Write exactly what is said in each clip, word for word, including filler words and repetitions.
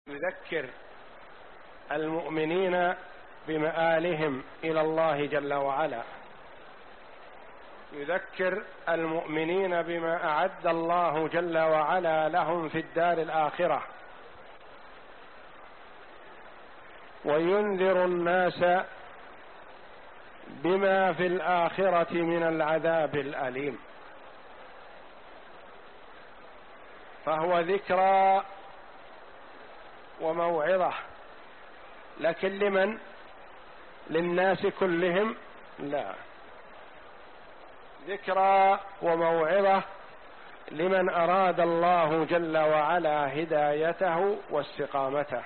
يذكر المؤمنين بمآلهم إلى الله جل وعلا، يذكر المؤمنين بما أعد الله جل وعلا لهم في الدار الآخرة، وينذر الناس بما في الآخرة من العذاب الأليم. فهو ذكرى وموعظة، لكن لمن؟ للناس كلهم؟ لا، ذكرى وموعظة لمن أراد الله جل وعلا هدايته واستقامته.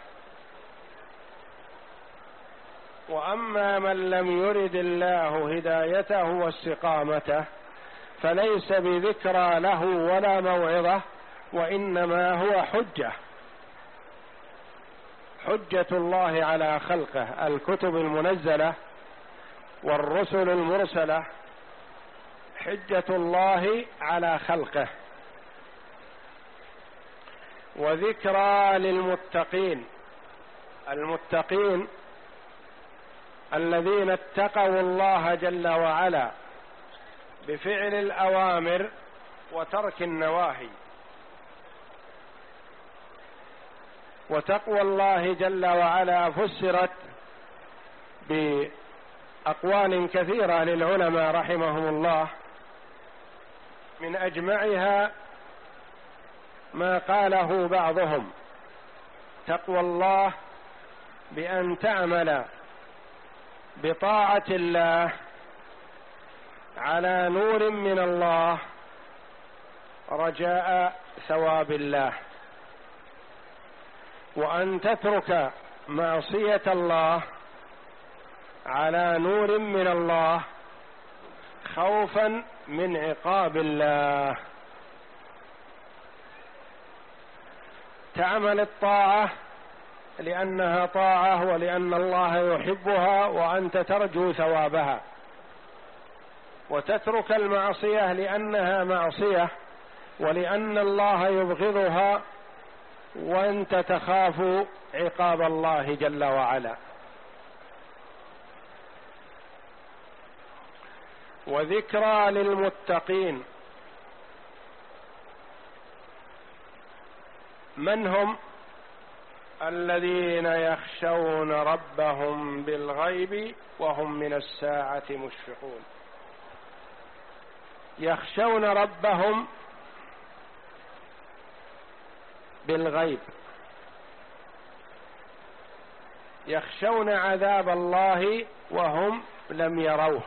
وأما من لم يرد الله هدايته واستقامته فليس بذكرى له ولا موعظة، وإنما هو حجة حجة الله على خلقه، الكتب المنزلة والرسل المرسلة حجة الله على خلقه. وذكرى للمتقين، المتقين الذين اتقوا الله جل وعلا بفعل الأوامر وترك النواهي. وتقوى الله جل وعلا فسرت بأقوال كثيرة للعلماء رحمهم الله، من أجمعها ما قاله بعضهم: تقوى الله بأن تعمل بطاعة الله على نور من الله رجاء ثواب الله، وأن تترك معصية الله على نور من الله خوفا من عقاب الله. تعمل الطاعة لأنها طاعة ولأن الله يحبها وأنت ترجو ثوابها، وتترك المعصية لأنها معصية ولأن الله يبغضها وأنت تخاف عقاب الله جل وعلا. وذكرى للمتقين، من هم؟ الذين يخشون ربهم بالغيب وهم من الساعة مشفقون. يخشون ربهم بالغيب، يخشون عذاب الله وهم لم يروه.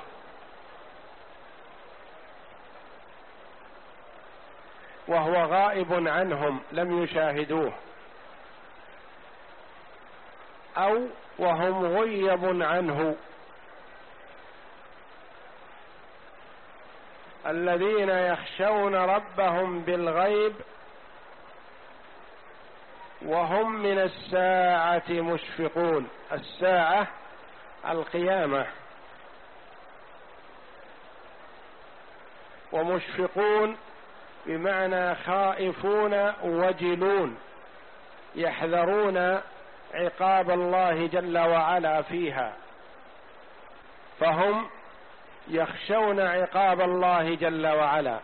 وهو غائب عنهم لم يشاهدوه، أو وهم غيب عنه. الذين يخشون ربهم بالغيب وهم من الساعة مشفقون. الساعة القيامة، ومشفقون بمعنى خائفون وجلون، يحذرون عقاب الله جل وعلا فيها، فهم يخشون عقاب الله جل وعلا.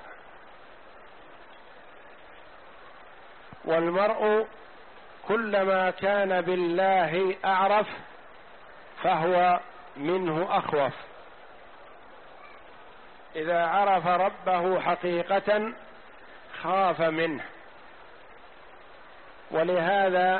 والمرء كلما كان بالله أعرف فهو منه أخوف. إذا عرف ربه حقيقة خاف منه. ولهذا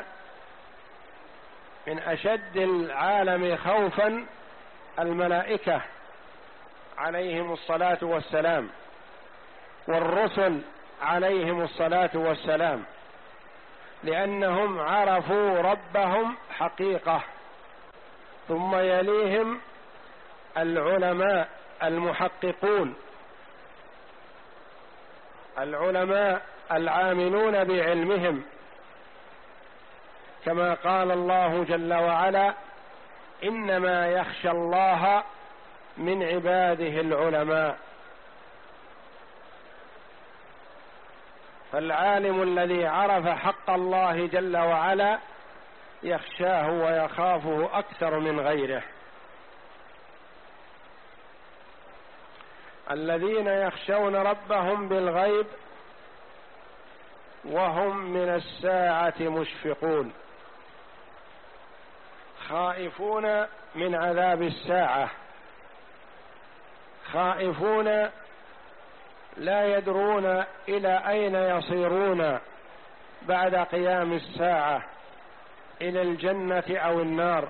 من أشد العالم خوفا الملائكة عليهم الصلاة والسلام، والرسل عليهم الصلاة والسلام، لأنهم عرفوا ربهم حقيقة. ثم يليهم العلماء المحققون، العلماء العاملون بعلمهم، كما قال الله جل وعلا: إنما يخشى الله من عباده العلماء. فالعالم الذي عرف حق الله جل وعلا يخشاه ويخافه أكثر من غيره. الذين يخشون ربهم بالغيب وهم من الساعة مشفقون، خائفون من عذاب الساعة، خائفون لا يدرون إلى أين يصيرون بعد قيام الساعة، إلى الجنة أو النار.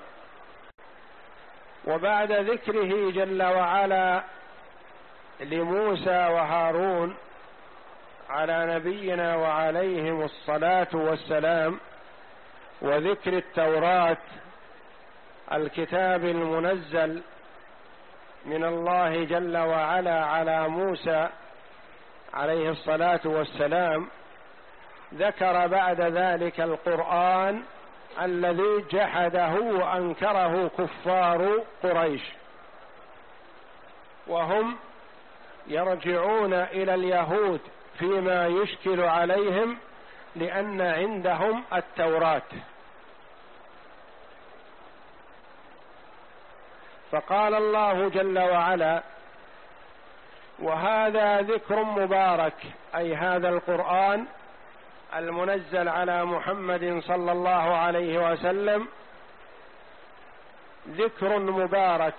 وبعد ذكره جل وعلا لموسى وهارون على نبينا وعليهم الصلاة والسلام، وذكر التوراة الكتاب المنزل من الله جل وعلا على موسى عليه الصلاة والسلام، ذكر بعد ذلك القرآن الذي جحده وأنكره كفار قريش، وهم يرجعون إلى اليهود فيما يشكل عليهم لأن عندهم التوراة. فقال الله جل وعلا: وهذا ذكر مبارك، أي هذا القرآن المنزل على محمد صلى الله عليه وسلم ذكر مبارك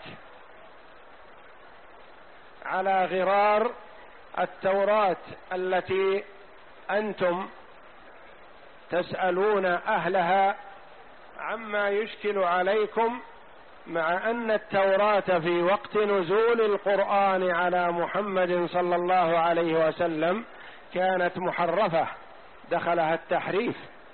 على غرار التوراة التي أنتم تسألون أهلها عما يشكل عليكم، مع أن التوراة في وقت نزول القرآن على محمد صلى الله عليه وسلم كانت محرفة، دخلها التحريف،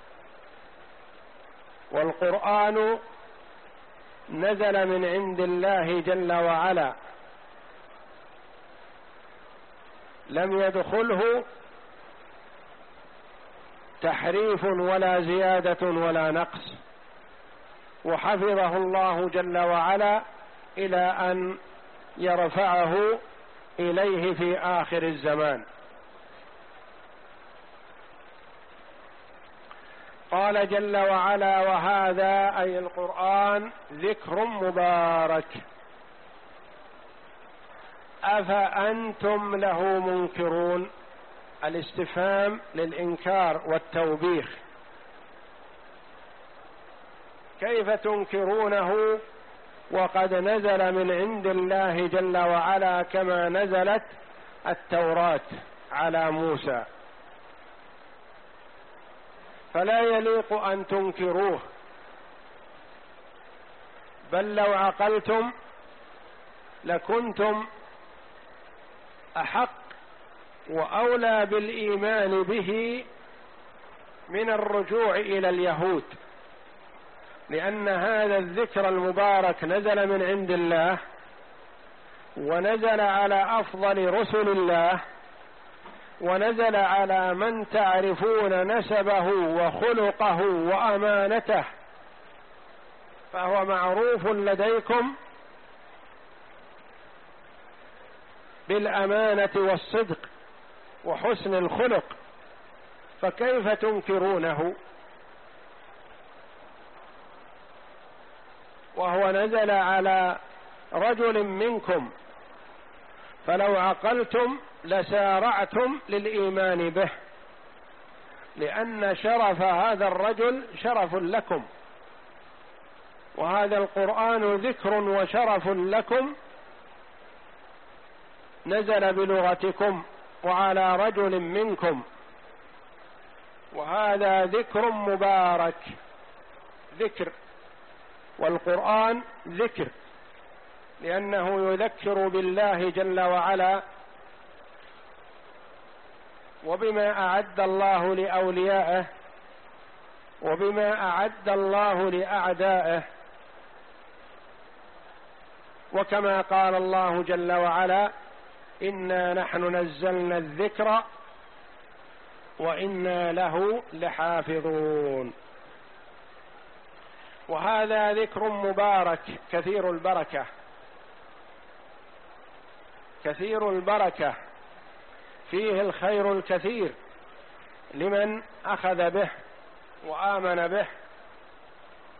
والقرآن نزل من عند الله جل وعلا، لم يدخله تحريف ولا زيادة ولا نقص، وحفظه الله جل وعلا إلى أن يرفعه إليه في آخر الزمان. قال جل وعلا: وهذا أي القرآن ذكر مبارك أفأنتم له منكرون. الاستفهام للإنكار والتوبيخ، كيف تنكرونه وقد نزل من عند الله جل وعلا كما نزلت التوراة على موسى؟ فلا يليق أن تنكروه، بل لو عقلتم لكنتم أحق وأولى بالإيمان به من الرجوع إلى اليهود، لأن هذا الذكر المبارك نزل من عند الله، ونزل على أفضل رسل الله، ونزل على من تعرفون نسبه وخلقه وأمانته، فهو معروف لديكم بالأمانة والصدق وحسن الخلق، فكيف تنكرونه وهو نزل على رجل منكم؟ فلو عقلتم لسارعتم للإيمان به، لأن شرف هذا الرجل شرف لكم، وهذا القرآن ذكر وشرف لكم، نزل بلغتكم وعلى رجل منكم، وهذا ذكر مبارك. ذكر، والقرآن ذكر لأنه يذكر بالله جل وعلا وبما أعد الله لأوليائه وبما أعد الله لأعدائه، وكما قال الله جل وعلا: إنا نحن نزلنا الذكر وإنا له لحافظون. وهذا ذكر مبارك كثير البركة، كثير البركة، فيه الخير الكثير لمن أخذ به وآمن به.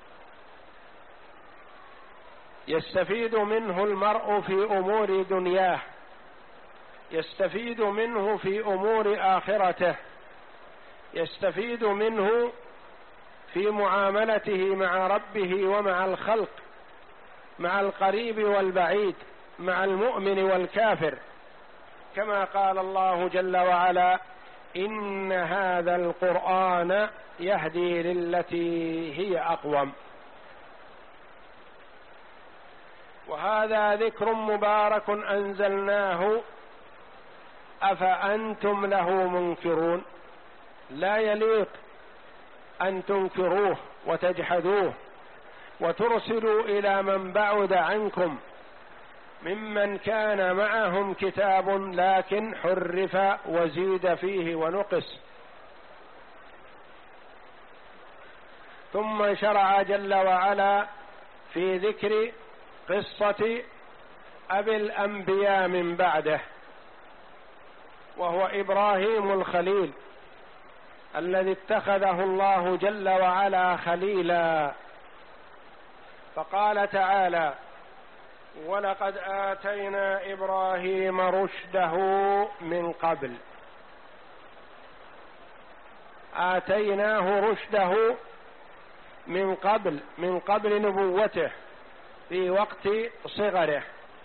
يستفيد منه المرء في أمور دنياه، يستفيد منه في أمور آخرته، يستفيد منه في معاملته مع ربه ومع الخلق، مع القريب والبعيد، مع المؤمن والكافر، كما قال الله جل وعلا: إن هذا القرآن يهدي للتي هي أقوم. وهذا ذكر مبارك أنزلناه أفأنتم له منكرون. لا يليق أن تنكروه وتجحدوه وترسلوا إلى من بعد عنكم ممن كان معهم كتاب لكن حرف وزيد فيه ونقص. ثم شرع جل وعلا في ذكر قصة أبي الأنبياء من بعده، وهو إبراهيم الخليل الذي اتخذه الله جل وعلا خليلا. فقال تعالى: ولقد آتينا إبراهيم رشده من قبل. آتيناه رشده من قبل، من قبل نبوته، في وقت صغره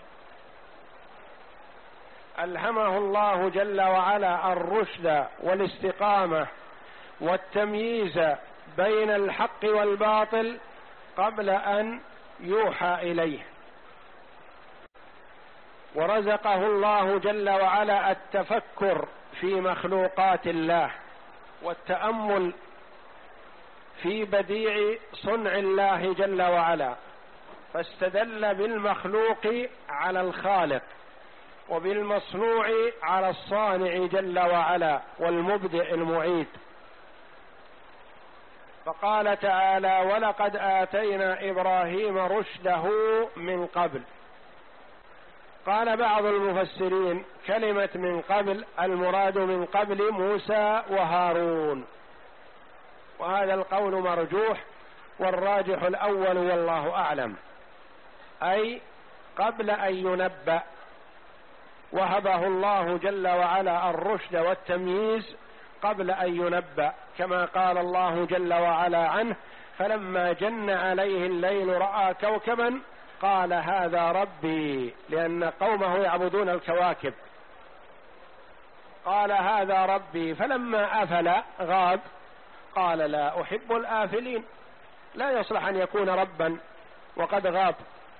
ألهمه الله جل وعلا الرشد والاستقامة والتمييز بين الحق والباطل قبل أن يوحى إليه، ورزقه الله جل وعلا التفكر في مخلوقات الله والتأمل في بديع صنع الله جل وعلا، فاستدل بالمخلوق على الخالق وبالمصنوع على الصانع جل وعلا والمبدئ المعيد. فقال تعالى: ولقد آتينا إبراهيم رشده من قبل. قال بعض المفسرين: كلمة من قبل المراد من قبل موسى وهارون، وهذا القول مرجوح، والراجح الأول والله أعلم، أي قبل أن ينبأ، وهبه الله جل وعلا الرشد والتمييز قبل أن ينبأ، كما قال الله جل وعلا عنه: فلما جن عليه الليل رأى كوكبا قال هذا ربي، لأن قومه يعبدون الكواكب. قال هذا ربي، فلما أفل غاب قال لا أحب الآفلين، لا يصلح أن يكون ربا وقد غاب.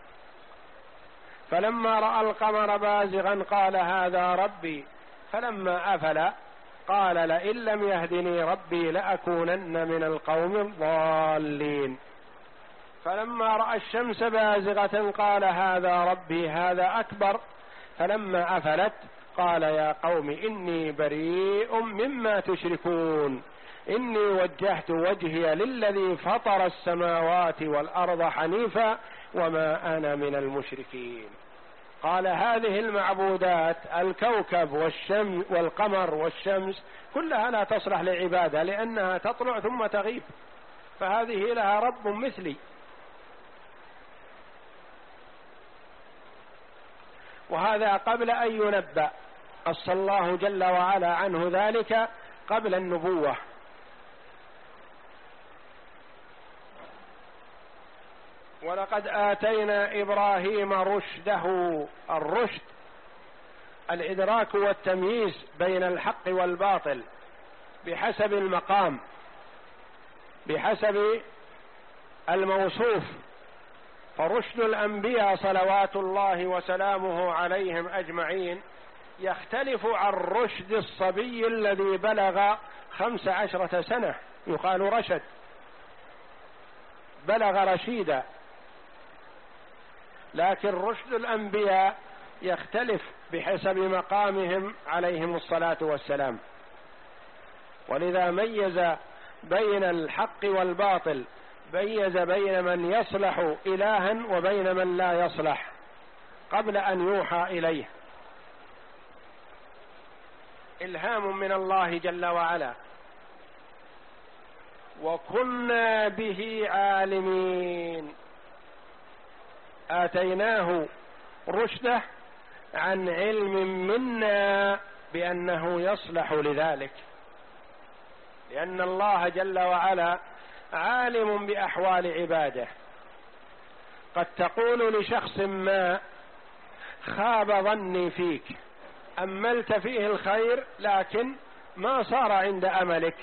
فلما رأى القمر بازغا قال هذا ربي، فلما أفل قال لئن لم يهدني ربي لأكونن من القوم الضالين. فلما رأى الشمس بازغة قال هذا ربي هذا أكبر. فلما أفلت قال يا قوم إني بريء مما تشركون، إني وجهت وجهي للذي فطر السماوات والأرض حنيفا وما أنا من المشركين. قال هذه المعبودات الكوكب والشمس والقمر والشمس كلها لا تصلح لعبادة، لأنها تطلع ثم تغيب، فهذه لها رب مثلي. وهذا قبل أن ينبأ، قص الله جل وعلا عنه ذلك قبل النبوة. ولقد آتينا إبراهيم رشده. الرشد الإدراك والتمييز بين الحق والباطل بحسب المقام، بحسب الموصوف. فرشد الأنبياء صلوات الله وسلامه عليهم أجمعين يختلف عن رشد الصبي الذي بلغ خمس عشرة سنة، يقال رشد، بلغ رشيدا. لكن رشد الأنبياء يختلف بحسب مقامهم عليهم الصلاة والسلام، ولذا ميز بين الحق والباطل، ميز بين من يصلح إلها وبين من لا يصلح قبل أن يوحى إليه. إلهام من الله جل وعلا. وكنا به عالمين، آتيناه رشده عن علم منا بأنه يصلح لذلك، لأن الله جل وعلا عالم بأحوال عباده. قد تقول لشخص ما: خاب ظني فيك، أملت فيه الخير لكن ما صار عند أملك،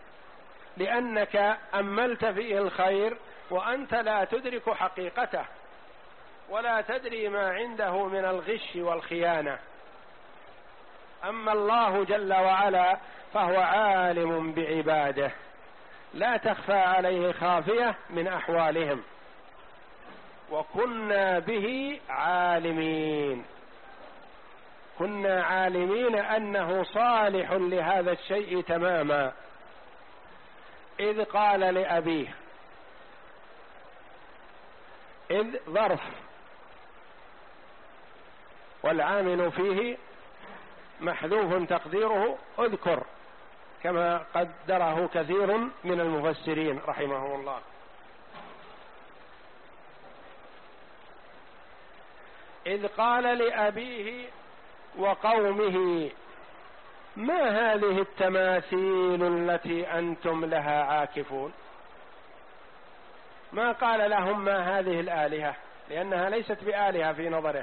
لأنك أملت فيه الخير وأنت لا تدرك حقيقته ولا تدري ما عنده من الغش والخيانة. أما الله جل وعلا فهو عالم بعباده، لا تخفى عليه خافية من أحوالهم، وكنا به عالمين، كنا عالمين أنه صالح لهذا الشيء تماما. إذ قال لأبيه، إذ ظرف والعامل فيه محذوف تقديره اذكر، كما قدره كثير من المفسرين رحمه الله. إذ قال لأبيه وقومه: ما هذه التماثيل التي أنتم لها عاكفون؟ ما قال لهم ما هذه الآلهة، لأنها ليست بآلهة في نظره،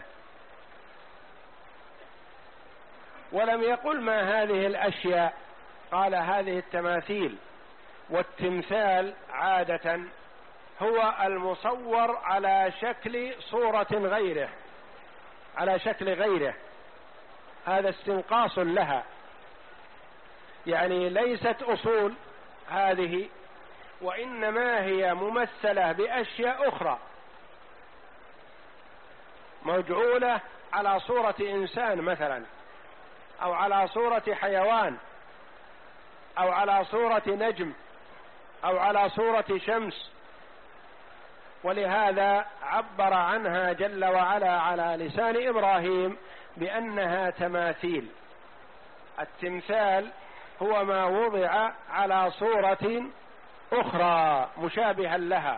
ولم يقل ما هذه الأشياء، قال هذه التماثيل. والتمثال عادة هو المصور على شكل صورة غيره، على شكل غيره، هذا استنقاص لها، يعني ليست أصول هذه، وإنما هي ممثلة بأشياء أخرى مجعولة على صورة إنسان مثلا، أو على صورة حيوان، أو على صورة نجم، أو على صورة شمس. ولهذا عبر عنها جل وعلا على لسان إبراهيم بأنها تماثيل. التمثال هو ما وضع على صورة أخرى مشابها لها،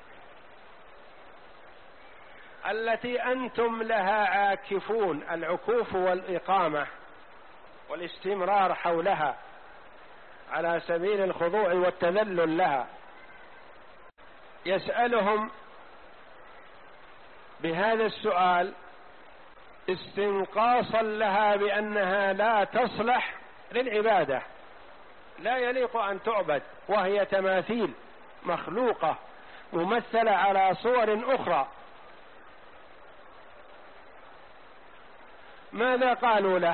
التي أنتم لها عاكفون، العكوف والإقامة والاستمرار حولها على سبيل الخضوع والتذلل لها. يسألهم بهذا السؤال استنقاصا لها بأنها لا تصلح للعبادة، لا يليق أن تعبد، وهي تماثيل مخلوقة ممثلة على صور أخرى. ماذا قالوا له؟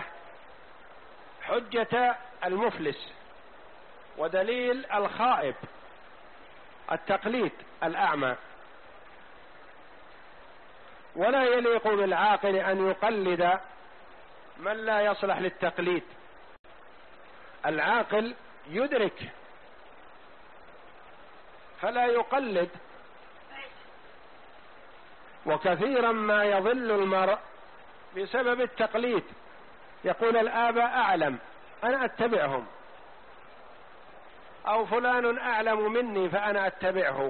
حجة المفلس ودليل الخائب، التقليد الأعمى. ولا يليق بالعاقل أن يقلد من لا يصلح للتقليد. العاقل يدرك فلا يقلد. وكثيرا ما يضل المرء بسبب التقليد، يقول الآباء أعلم أنا أتبعهم، أو فلان أعلم مني فأنا أتبعه.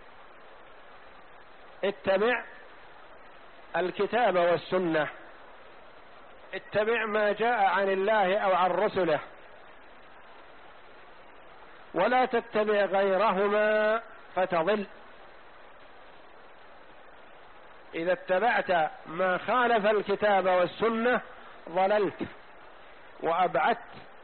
اتبع الكتاب والسنة، اتبع ما جاء عن الله أو عن رسله، ولا تتبع غيرهما فتضل. إذا اتبعت ما خالف الكتاب والسنة ضللت وأبعدت.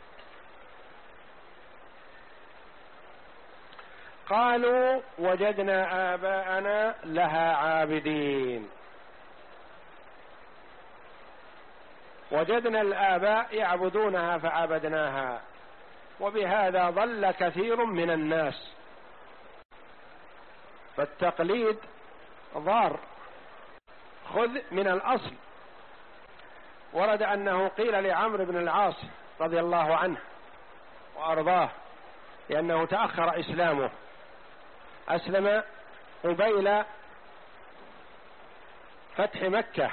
قالوا وجدنا آباءنا لها عابدين. وجدنا الآباء يعبدونها فعبدناها، وبهذا ضل كثير من الناس. فالتقليد ضار، خذ من الأصل. ورد أنه قيل لعمرو بن العاص رضي الله عنه وأرضاه، لأنه تأخر إسلامه، أسلم قبيل فتح مكة،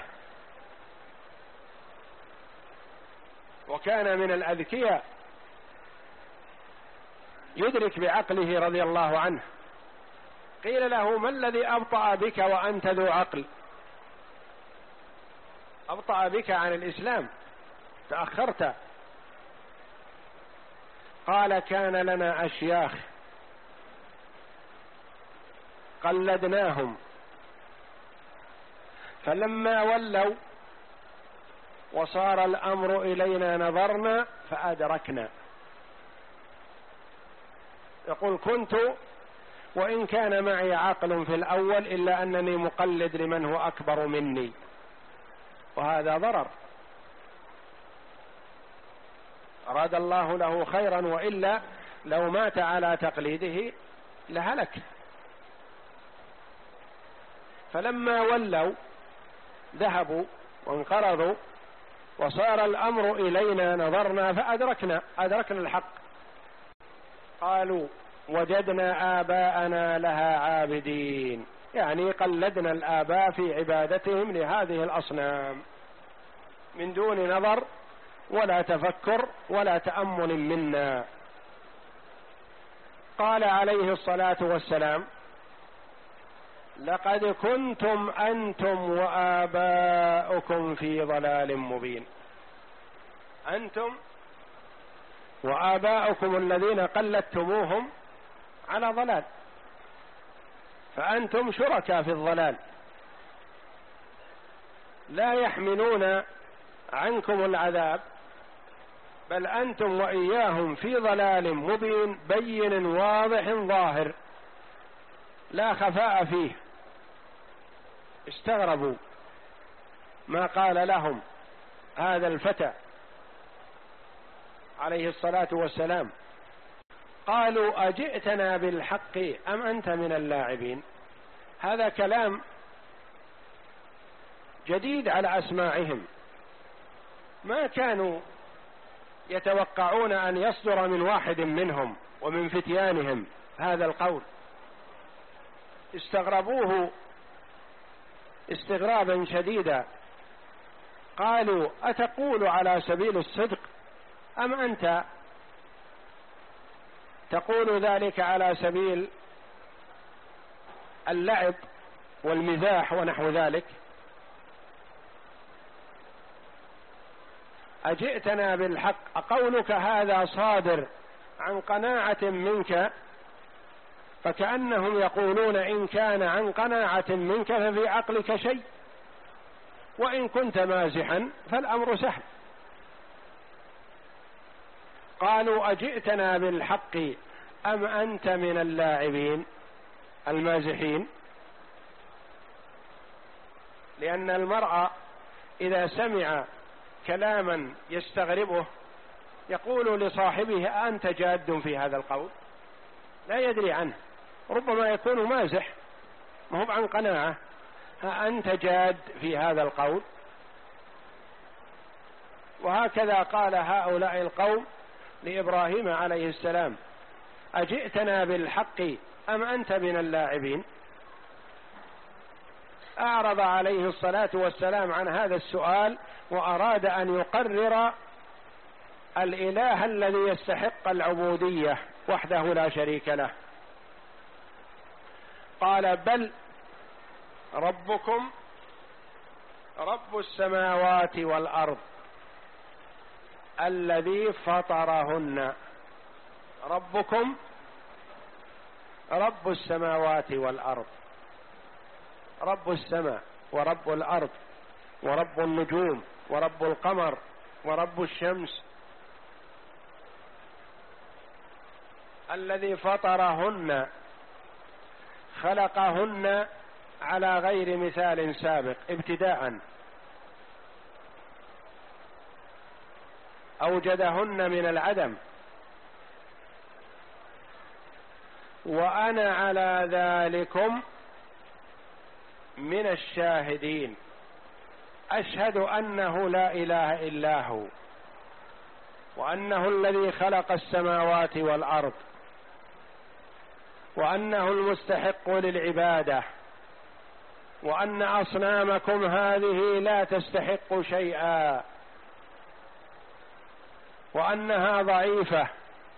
وكان من الأذكياء يدرك بعقله رضي الله عنه. قيل له: ما الذي أبطأ بك وأنت ذو عقل؟ أبطأ بك عن الإسلام، تأخرت. قال كان لنا أشياخ قلدناهم، فلما ولوا وصار الأمر إلينا نظرنا فأدركنا. يقول كنت وإن كان معي عقل في الأول إلا أنني مقلد لمن هو أكبر مني، وهذا ضرر. أراد الله له خيرا، وإلا لو مات على تقليده لهلك. فلما ولوا ذهبوا وانقرضوا وصار الأمر إلينا نظرنا فأدركنا أدركنا الحق. قالوا وجدنا آباءنا لها عابدين، يعني قلدنا الآباء في عبادتهم لهذه الأصنام من دون نظر ولا تفكر ولا تأمل منا. قال عليه الصلاة والسلام لقد كنتم أنتم وآباؤكم في ضلال مبين. أنتم وآباؤكم الذين قلدتموهم على ضلال، فأنتم شركاء في الضلال، لا يحملون عنكم العذاب، بل أنتم وإياهم في ضلال مبين بين واضح ظاهر لا خفاء فيه. استغربوا ما قال لهم هذا الفتى عليه الصلاة والسلام. قالوا أجئتنا بالحق أم أنت من اللاعبين. هذا كلام جديد على أسماعهم، ما كانوا يتوقعون أن يصدر من واحد منهم ومن فتيانهم هذا القول. استغربوه استغرابا شديدا. قالوا أتقول على سبيل الصدق أم أنت تقول ذلك على سبيل اللعب والمزاح ونحو ذلك؟ أجئتنا بالحق، أقولك هذا صادر عن قناعة منك؟ فكأنهم يقولون إن كان عن قناعة منك ففي عقلك شيء، وإن كنت مازحا فالأمر سهل. قالوا أجئتنا بالحق أم أنت من اللاعبين المازحين. لأن المرء إذا سمع كلاما يستغربه يقول لصاحبه أنت جاد في هذا القول، لا يدري عنه، ربما يكون مازح ما هو عن قناعة. أنت جاد في هذا القول. وهكذا قال هؤلاء القوم لإبراهيم عليه السلام أجئتنا بالحق أم أنت من اللاعبين. أعرض عليه الصلاة والسلام عن هذا السؤال وأراد أن يقرر الإله الذي يستحق العبودية وحده لا شريك له. قال بل ربكم رب السماوات والأرض الذي فطرهن. ربكم رب السماوات والأرض، رب السماء ورب الأرض ورب النجوم ورب القمر ورب الشمس، الذي فطرهن خلقهن على غير مثال سابق ابتداء، أوجدهن من العدم، وأنا على ذلكم من الشاهدين، أشهد أنه لا إله إلا هو، وأنه الذي خلق السماوات والأرض، وأنه المستحق للعبادة، وأن أصنامكم هذه لا تستحق شيئا، وأنها ضعيفة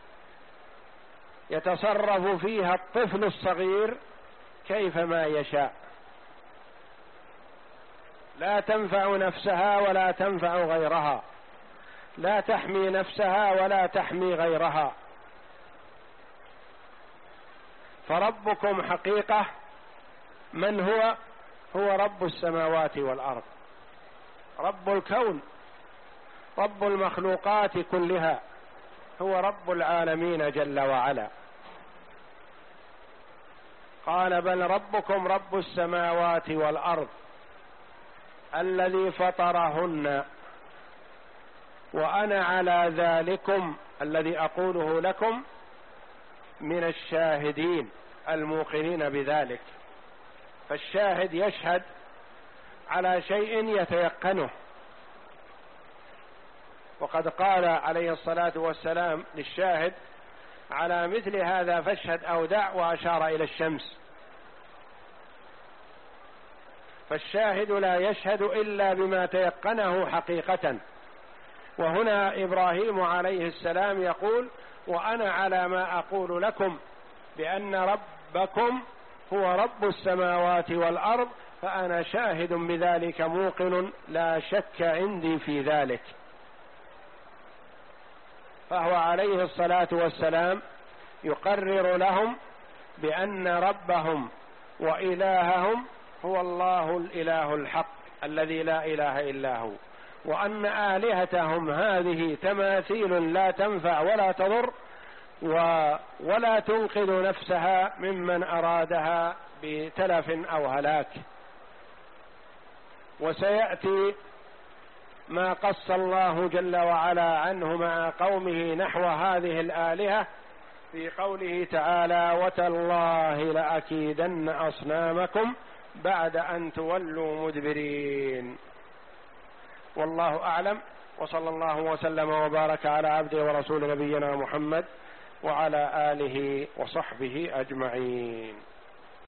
يتصرف فيها الطفل الصغير كيفما يشاء، لا تنفع نفسها ولا تنفع غيرها، لا تحمي نفسها ولا تحمي غيرها. فربكم حقيقة من هو؟ هو رب السماوات والأرض، رب الكون، رب المخلوقات كلها، هو رب العالمين جل وعلا. قال بل ربكم رب السماوات والأرض الذي فطرهن وأنا على ذلكم الذي أقوله لكم من الشاهدين الموقنين بذلك. فالشاهد يشهد على شيء يتيقنه، وقد قال عليه الصلاة والسلام للشاهد على مثل هذا فاشهد أو دع، وأشار إلى الشمس. فالشاهد لا يشهد إلا بما تيقنه حقيقة. وهنا إبراهيم عليه السلام يقول وأنا على ما أقول لكم بأن ربكم هو رب السماوات والأرض، فأنا شاهد بذلك موقن لا شك عندي في ذلك. فهو عليه الصلاة والسلام يقرر لهم بأن ربهم وإلههم هو الله الإله الحق الذي لا إله إلا هو، وأن آلهتهم هذه تماثيل لا تنفع ولا تضر ولا تنقذ نفسها ممن أرادها بتلف أو هلاك. وسيأتي ما قص الله جل وعلا عنه مع قومه نحو هذه الآلهة في قوله تعالى وتالله لأكيدن أصنامكم بعد أن تولوا مدبرين. والله أعلم، وصلى الله وسلم وبارك على عبده ورسول نبينا محمد وعلى آله وصحبه أجمعين.